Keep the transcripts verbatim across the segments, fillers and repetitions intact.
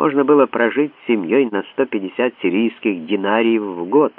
можно было прожить с семьей на сто пятьдесят сирийских динариев в год.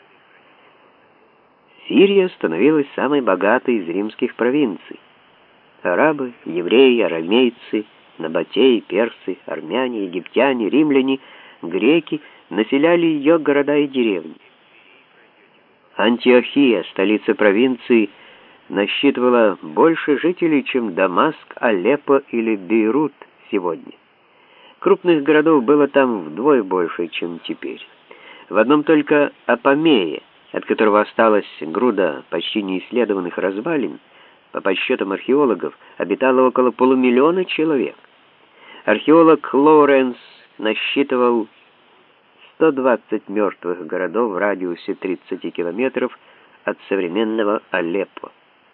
Сирия становилась самой богатой из римских провинций. Арабы, евреи, арамейцы, набатеи, персы, армяне, египтяне, римляне, греки населяли ее города и деревни. Антиохия, столица провинции, насчитывала больше жителей, чем Дамаск, Алеппо или Бейрут сегодня. Крупных городов было там вдвое больше, чем теперь. В одном только Апамее, от которого осталась груда почти неисследованных развалин, по подсчетам археологов, обитало около полумиллиона человек. Археолог Лоуренс насчитывал сто двадцать мертвых городов в радиусе тридцати километров от современного Алеппо.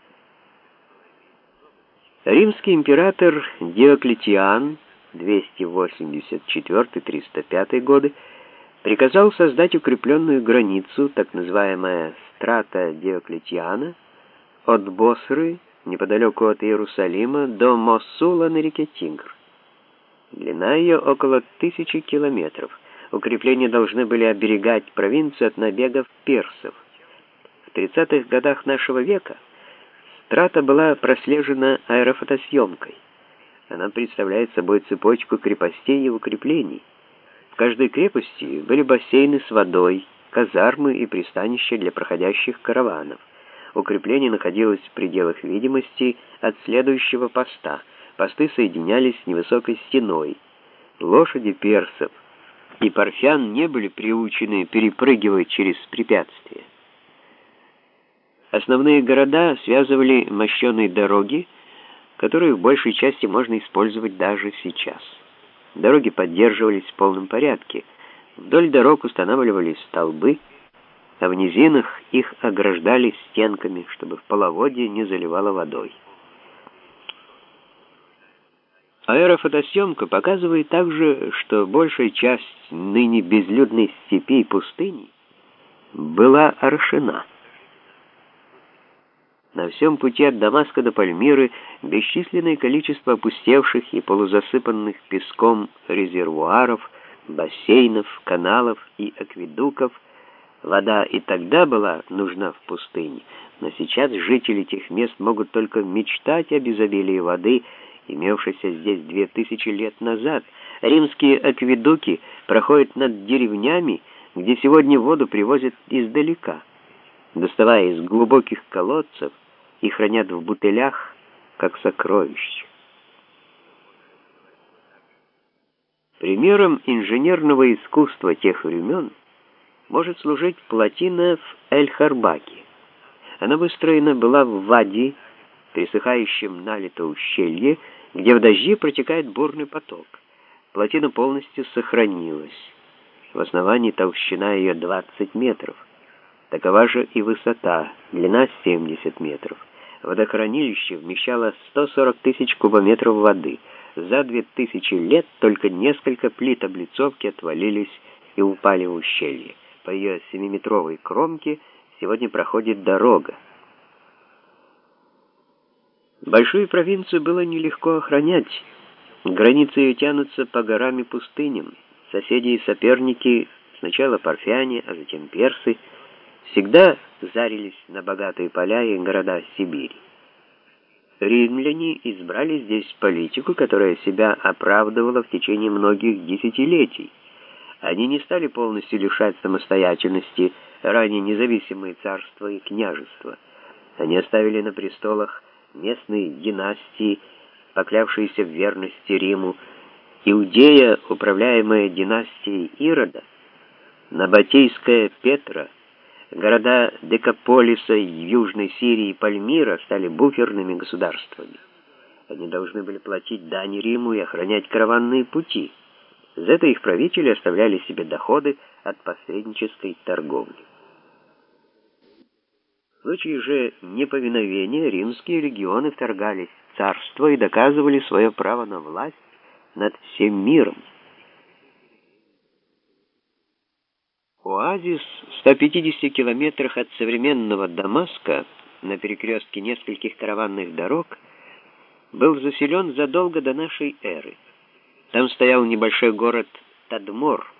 Римский император Диоклетиан двести восемьдесят четвёртый — триста пятый годы приказал создать укрепленную границу, так называемая Страта Диоклетиана, от Босры, неподалеку от Иерусалима, до Мосула на реке Тигр. Длина ее около тысячи километров. Укрепления должны были оберегать провинцию от набегов персов. В тридцатых годах нашего века Страта была прослежена аэрофотосъемкой. Она представляет собой цепочку крепостей и укреплений. В каждой крепости были бассейны с водой, казармы и пристанища для проходящих караванов. Укрепление находилось в пределах видимости от следующего поста. Посты соединялись с невысокой стеной. Лошади персов и парфян не были приучены перепрыгивать через препятствия. Основные города связывали мощеные дороги, которые в большей части можно использовать даже сейчас. Дороги поддерживались в полном порядке. Вдоль дорог устанавливались столбы, а в низинах их ограждали стенками, чтобы в половодье не заливало водой. Аэрофотосъемка показывает также, что большая часть ныне безлюдной степи и пустыни была орошена. На всем пути от Дамаска до Пальмиры бесчисленное количество опустевших и полузасыпанных песком резервуаров, бассейнов, каналов и акведуков. Вода и тогда была нужна в пустыне, но сейчас жители тех мест могут только мечтать об изобилии воды, имевшейся здесь две тысячи лет назад. Римские акведуки проходят над деревнями, где сегодня воду привозят издалека, доставая из глубоких колодцев и хранят в бутылях, как сокровища. Примером инженерного искусства тех времен может служить плотина в Эль-Харбаке. Она выстроена была в вади, пересыхающем налито ущелье, где в дожди протекает бурный поток. Плотина полностью сохранилась. В основании толщина ее двадцать метров. Такова же и высота, длина семьдесят метров. Водохранилище вмещало сто сорок тысяч кубометров воды. За две тысячи лет только несколько плит облицовки отвалились и упали в ущелье. По ее семиметровой кромке сегодня проходит дорога. Большую провинцию было нелегко охранять. Границы ее тянутся по горам и пустыням. Соседи и соперники, сначала парфяне, а затем персы, всегда зарились на богатые поля и города Сибири. Римляне избрали здесь политику, которая себя оправдывала в течение многих десятилетий. Они не стали полностью лишать самостоятельности ранее независимые царства и княжества. Они оставили на престолах местные династии, поклявшиеся в верности Риму. Иудея, управляемая династией Ирода, Набатейская Петра, города Декаполиса, Южной Сирии и Пальмира стали буферными государствами. Они должны были платить дань Риму и охранять караванные пути. За это их правители оставляли себе доходы от посреднической торговли. В случае же неповиновения римские легионы вторгались в царство и доказывали свое право на власть над всем миром. Оазис в ста пятидесяти километрах от современного Дамаска, на перекрестке нескольких караванных дорог, был заселен задолго до нашей эры. Там стоял небольшой город Тадмор.